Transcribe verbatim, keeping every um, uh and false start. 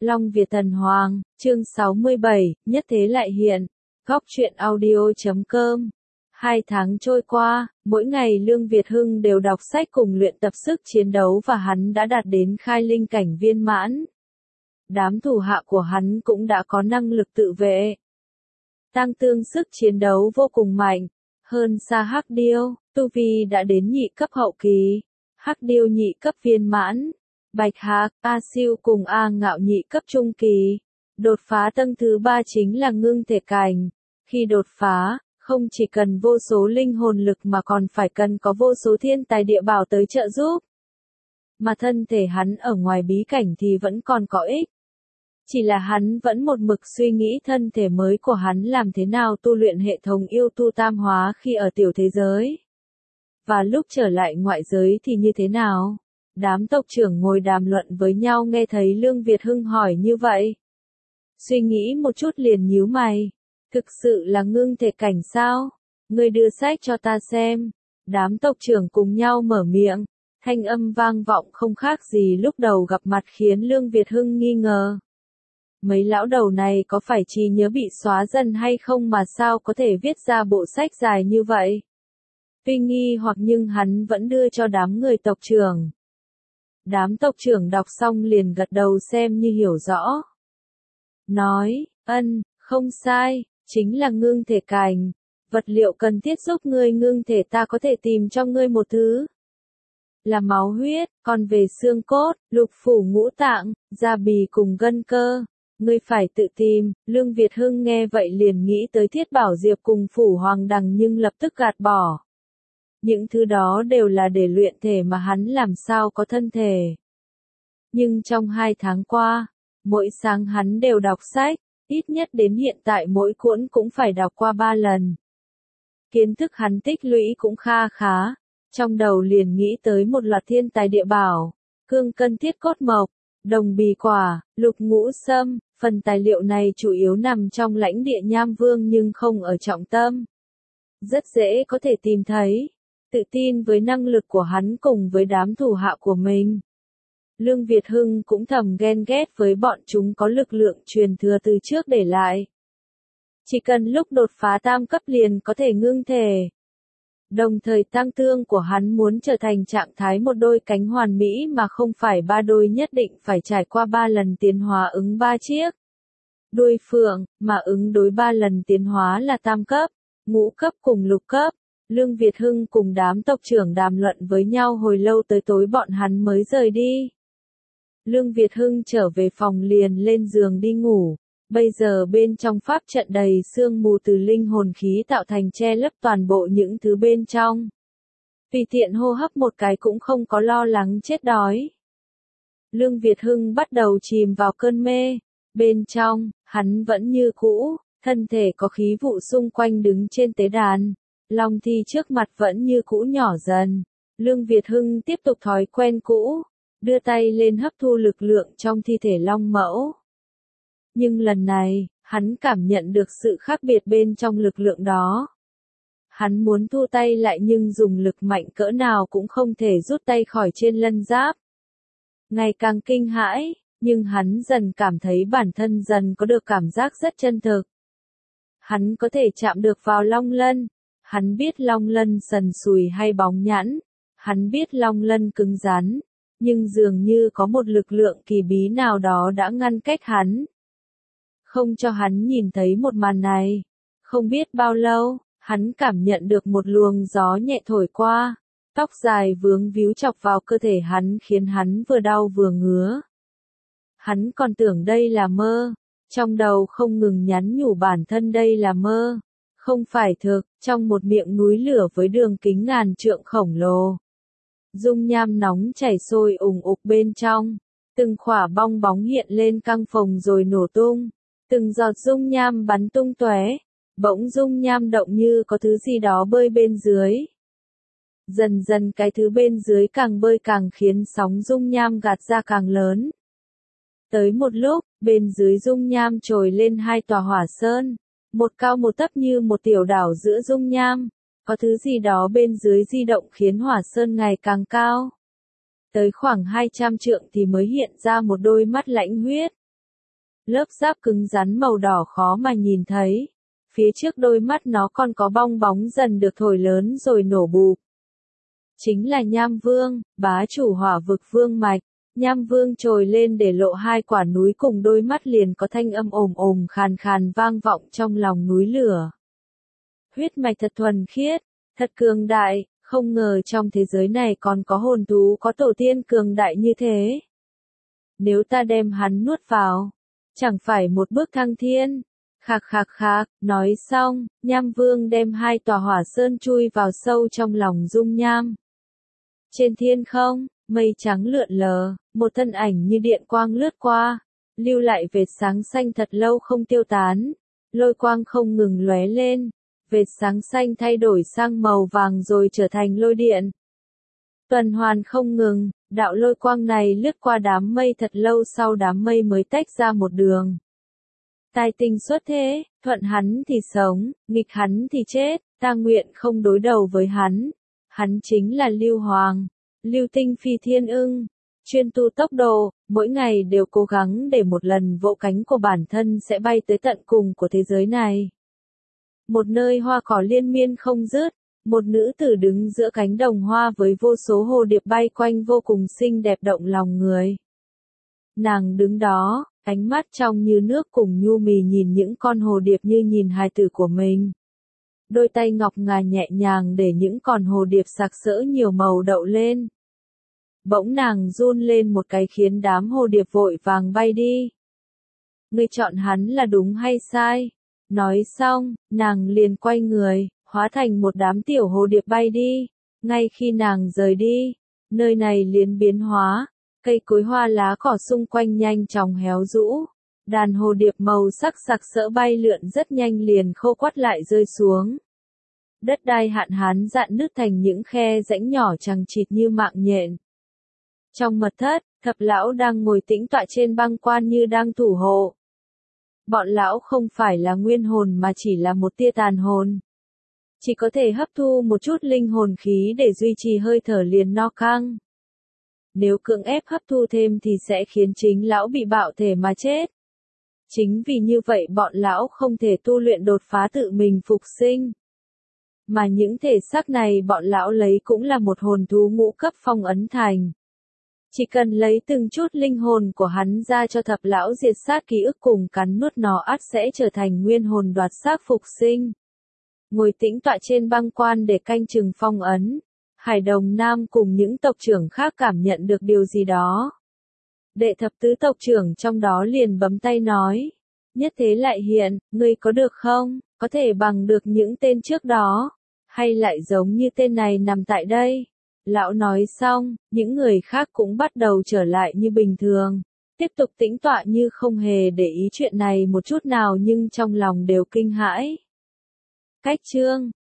Long Việt Thần Hoàng, chương sáu mươi bảy, nhất thế lại hiện. Góc truyện audio chấm com. Hai tháng trôi qua, mỗi ngày Lương Việt Hưng đều đọc sách cùng luyện tập sức chiến đấu và hắn đã đạt đến khai linh cảnh viên mãn. Đám thủ hạ của hắn cũng đã có năng lực tự vệ. Tăng tương sức chiến đấu vô cùng mạnh, hơn xa Hắc Điêu, tu vi đã đến nhị cấp hậu kỳ, Hắc Điêu nhị cấp viên mãn. Bạch Hạc, A Siêu cùng A Ngạo nhị cấp trung kỳ. Đột phá tầng thứ ba chính là ngưng thể cảnh. Khi đột phá, không chỉ cần vô số linh hồn lực mà còn phải cần có vô số thiên tài địa bảo tới trợ giúp. Mà thân thể hắn ở ngoài bí cảnh thì vẫn còn có ích. Chỉ là hắn vẫn một mực suy nghĩ thân thể mới của hắn làm thế nào tu luyện hệ thống yêu tu tam hóa khi ở tiểu thế giới. Và lúc trở lại ngoại giới thì như thế nào? Đám tộc trưởng ngồi đàm luận với nhau nghe thấy Lương Việt Hưng hỏi như vậy. Suy nghĩ một chút liền nhíu mày. Thực sự là ngưng thể cảnh sao? Ngươi đưa sách cho ta xem. Đám tộc trưởng cùng nhau mở miệng. Thanh âm vang vọng không khác gì lúc đầu gặp mặt khiến Lương Việt Hưng nghi ngờ. Mấy lão đầu này có phải trí nhớ bị xóa dần hay không mà sao có thể viết ra bộ sách dài như vậy? Tuy nghi hoặc nhưng hắn vẫn đưa cho đám người tộc trưởng. Đám tộc trưởng đọc xong liền gật đầu xem như hiểu rõ. Nói, ân, không sai, chính là ngưng thể cảnh. Vật liệu cần thiết giúp ngươi ngưng thể ta có thể tìm cho ngươi một thứ. Là máu huyết, còn về xương cốt, lục phủ ngũ tạng, da bì cùng gân cơ. Ngươi phải tự tìm. Lương Việt Hưng nghe vậy liền nghĩ tới Thiết Bảo Diệp cùng Phủ Hoàng Đằng nhưng lập tức gạt bỏ. Những thứ đó đều là để luyện thể mà hắn làm sao có thân thể. Nhưng trong hai tháng qua, mỗi sáng hắn đều đọc sách, ít nhất đến hiện tại mỗi cuốn cũng phải đọc qua ba lần. Kiến thức hắn tích lũy cũng kha khá, trong đầu liền nghĩ tới một loạt thiên tài địa bảo, cương cân thiết cốt mộc, đồng bì quả, lục ngũ sâm, phần tài liệu này chủ yếu nằm trong lãnh địa Nham Vương nhưng không ở trọng tâm. Rất dễ có thể tìm thấy. Tự tin với năng lực của hắn cùng với đám thủ hạ của mình. Lương Việt Hưng cũng thầm ghen ghét với bọn chúng có lực lượng truyền thừa từ trước để lại. Chỉ cần lúc đột phá tam cấp liền có thể ngưng thể. Đồng thời tăng tương của hắn muốn trở thành trạng thái một đôi cánh hoàn mỹ mà không phải ba đôi nhất định phải trải qua ba lần tiến hóa ứng ba chiếc. Đuôi phượng, mà ứng đối ba lần tiến hóa là tam cấp, ngũ cấp cùng lục cấp. Lương Việt Hưng cùng đám tộc trưởng đàm luận với nhau hồi lâu tới tối bọn hắn mới rời đi. Lương Việt Hưng trở về phòng liền lên giường đi ngủ. Bây giờ bên trong pháp trận đầy sương mù từ linh hồn khí tạo thành che lấp toàn bộ những thứ bên trong. Tùy tiện hô hấp một cái cũng không có lo lắng chết đói. Lương Việt Hưng bắt đầu chìm vào cơn mê. Bên trong, hắn vẫn như cũ, thân thể có khí vụ xung quanh đứng trên tế đàn. Long thi trước mặt vẫn như cũ nhỏ dần. Lương Việt Hưng tiếp tục thói quen cũ, đưa tay lên hấp thu lực lượng trong thi thể long mẫu. Nhưng lần này, hắn cảm nhận được sự khác biệt bên trong lực lượng đó. Hắn muốn thu tay lại nhưng dùng lực mạnh cỡ nào cũng không thể rút tay khỏi trên lân giáp. Ngày càng kinh hãi, nhưng hắn dần cảm thấy bản thân dần có được cảm giác rất chân thực. Hắn có thể chạm được vào long lân. Hắn biết long lân sần sùi hay bóng nhẵn, hắn biết long lân cứng rắn, nhưng dường như có một lực lượng kỳ bí nào đó đã ngăn cách hắn. Không cho hắn nhìn thấy một màn này. Không biết bao lâu, hắn cảm nhận được một luồng gió nhẹ thổi qua, tóc dài vướng víu chọc vào cơ thể hắn khiến hắn vừa đau vừa ngứa. Hắn còn tưởng đây là mơ, trong đầu không ngừng nhắn nhủ bản thân đây là mơ. Không phải thực, trong một miệng núi lửa với đường kính ngàn trượng khổng lồ. Dung nham nóng chảy sôi ùng ục bên trong. Từng khỏa bong bóng hiện lên căng phồng rồi nổ tung. Từng giọt dung nham bắn tung tóe. Bỗng dung nham động như có thứ gì đó bơi bên dưới. Dần dần cái thứ bên dưới càng bơi càng khiến sóng dung nham gạt ra càng lớn. Tới một lúc, bên dưới dung nham trồi lên hai tòa hỏa sơn. Một cao một thấp như một tiểu đảo giữa dung nham, có thứ gì đó bên dưới di động khiến hỏa sơn ngày càng cao. Tới khoảng hai trăm trượng thì mới hiện ra một đôi mắt lãnh huyết. Lớp giáp cứng rắn màu đỏ khó mà nhìn thấy. Phía trước đôi mắt nó còn có bong bóng dần được thổi lớn rồi nổ bụp. Chính là Nham Vương, bá chủ hỏa vực vương mạch. Nham Vương trồi lên để lộ hai quả núi cùng đôi mắt liền có thanh âm ồm ồm khàn khàn vang vọng trong lòng núi lửa. Huyết mạch thật thuần khiết, thật cường đại, không ngờ trong thế giới này còn có hồn thú có tổ tiên cường đại như thế. Nếu ta đem hắn nuốt vào, chẳng phải một bước thăng thiên. Khạc khạc khạc, nói xong, Nham Vương đem hai tòa hỏa sơn chui vào sâu trong lòng dung nham. Trên thiên không, mây trắng lượn lờ, một thân ảnh như điện quang lướt qua, lưu lại vệt sáng xanh thật lâu không tiêu tán, lôi quang không ngừng lóe lên, vệt sáng xanh thay đổi sang màu vàng rồi trở thành lôi điện. Tuần hoàn không ngừng, đạo lôi quang này lướt qua đám mây thật lâu sau đám mây mới tách ra một đường. Tài tình xuất thế, thuận hắn thì sống, nghịch hắn thì chết, ta nguyện không đối đầu với hắn. Hắn chính là Lưu Hoàng, Lưu Tinh Phi Thiên Ưng, chuyên tu tốc độ, mỗi ngày đều cố gắng để một lần vỗ cánh của bản thân sẽ bay tới tận cùng của thế giới này. Một nơi hoa cỏ liên miên không dứt, một nữ tử đứng giữa cánh đồng hoa với vô số hồ điệp bay quanh vô cùng xinh đẹp động lòng người. Nàng đứng đó, ánh mắt trong như nước cùng nhu mì nhìn những con hồ điệp như nhìn hài tử của mình. Đôi tay ngọc ngà nhẹ nhàng để những con hồ điệp sặc sỡ nhiều màu đậu lên. Bỗng nàng run lên một cái khiến đám hồ điệp vội vàng bay đi. Ngươi chọn hắn là đúng hay sai? Nói xong, nàng liền quay người, hóa thành một đám tiểu hồ điệp bay đi. Ngay khi nàng rời đi, nơi này liền biến hóa, cây cối hoa lá cỏ xung quanh nhanh chóng héo rũ. Đàn hồ điệp màu sắc sặc sỡ bay lượn rất nhanh liền khô quắt lại rơi xuống. Đất đai hạn hán dạn nứt thành những khe rãnh nhỏ chằng chịt như mạng nhện. Trong mật thất, thập lão đang ngồi tĩnh tọa trên băng quan như đang thủ hộ. Bọn lão không phải là nguyên hồn mà chỉ là một tia tàn hồn. Chỉ có thể hấp thu một chút linh hồn khí để duy trì hơi thở liền no căng. Nếu cưỡng ép hấp thu thêm thì sẽ khiến chính lão bị bạo thể mà chết. Chính vì như vậy bọn lão không thể tu luyện đột phá tự mình phục sinh. Mà những thể xác này bọn lão lấy cũng là một hồn thú ngũ cấp phong ấn thành. Chỉ cần lấy từng chút linh hồn của hắn ra cho thập lão diệt sát ký ức cùng cắn nuốt nó ắt sẽ trở thành nguyên hồn đoạt xác phục sinh. Ngồi tĩnh tọa trên băng quan để canh chừng phong ấn, Hải Đồng Nam cùng những tộc trưởng khác cảm nhận được điều gì đó. Đệ thập tứ tộc trưởng trong đó liền bấm tay nói. Nhất thế lại hiện, ngươi có được không? Có thể bằng được những tên trước đó? Hay lại giống như tên này nằm tại đây? Lão nói xong, những người khác cũng bắt đầu trở lại như bình thường. Tiếp tục tĩnh tọa như không hề để ý chuyện này một chút nào nhưng trong lòng đều kinh hãi. Cách chương